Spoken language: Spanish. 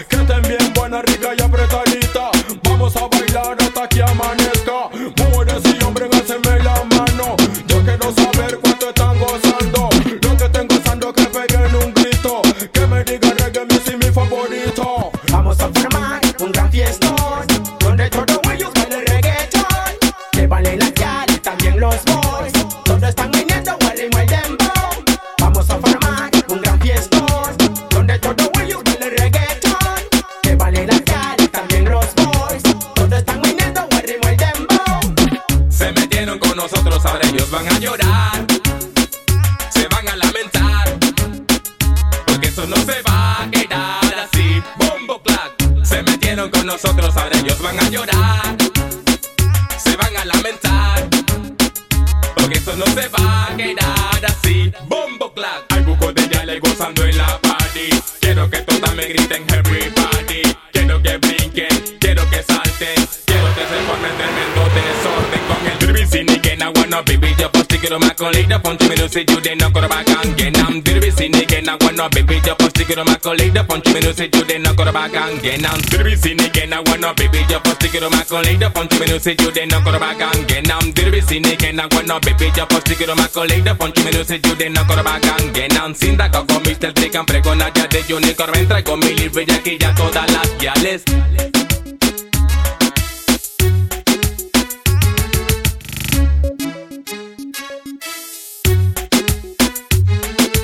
que estén bien buena, rica y apretadita. Vamos a bailar hasta que amanezca. Mujeres y hombres, hácenme la mano. Yo quiero saber cuánto están gozando. Lo que estén gozando, que peguen un grito. Que me digan reggae music mi favorito. Vamos a formar un gran fiestón, donde todo ellos bailen reggaetón. Que bailen las gal y también los boys. Todos están viniendo al ritmo del dembow. Vamos a formar un gran fiestón, donde todo ellos bailen reggaetón. Que bailen las gal y también los boys. Todos están viniendo al ritmo del dembow. Se metieron con nosotros, ahora ellos van a llorar. Se van a lamentar, porque eso no se va a quedar así. Bombo clack. Se metieron con nosotros, ahora ellos van a llorar. Se van a lamentar, porque eso no se va a quedar así. Bombo clack. Hay buco de yale gozando en la party. Quiero que todas me griten everybody. Quiero que brinquen, quiero que salten. Quiero que se formen tremendo desorden con el dirty sneaking. I wanna baby just for stick it on my colleague. The punchy me no say you they not go back again. I'm dirty sneaking. I wanna baby just for stick it on my colleague. The punchy me no say you they not go back again. I'm dirty sneaking. I wanna baby just for stick it on my colleague. The punchy me no say you they not go back again. I'm dirty sneaking. I wanna baby just for stick it on my colleague. The punchy me no say you they not go back again. I'm sin da con Mr. Trick. I'm pregonada de unicorn. Entra con mi libre y aquí ya todas las guiales.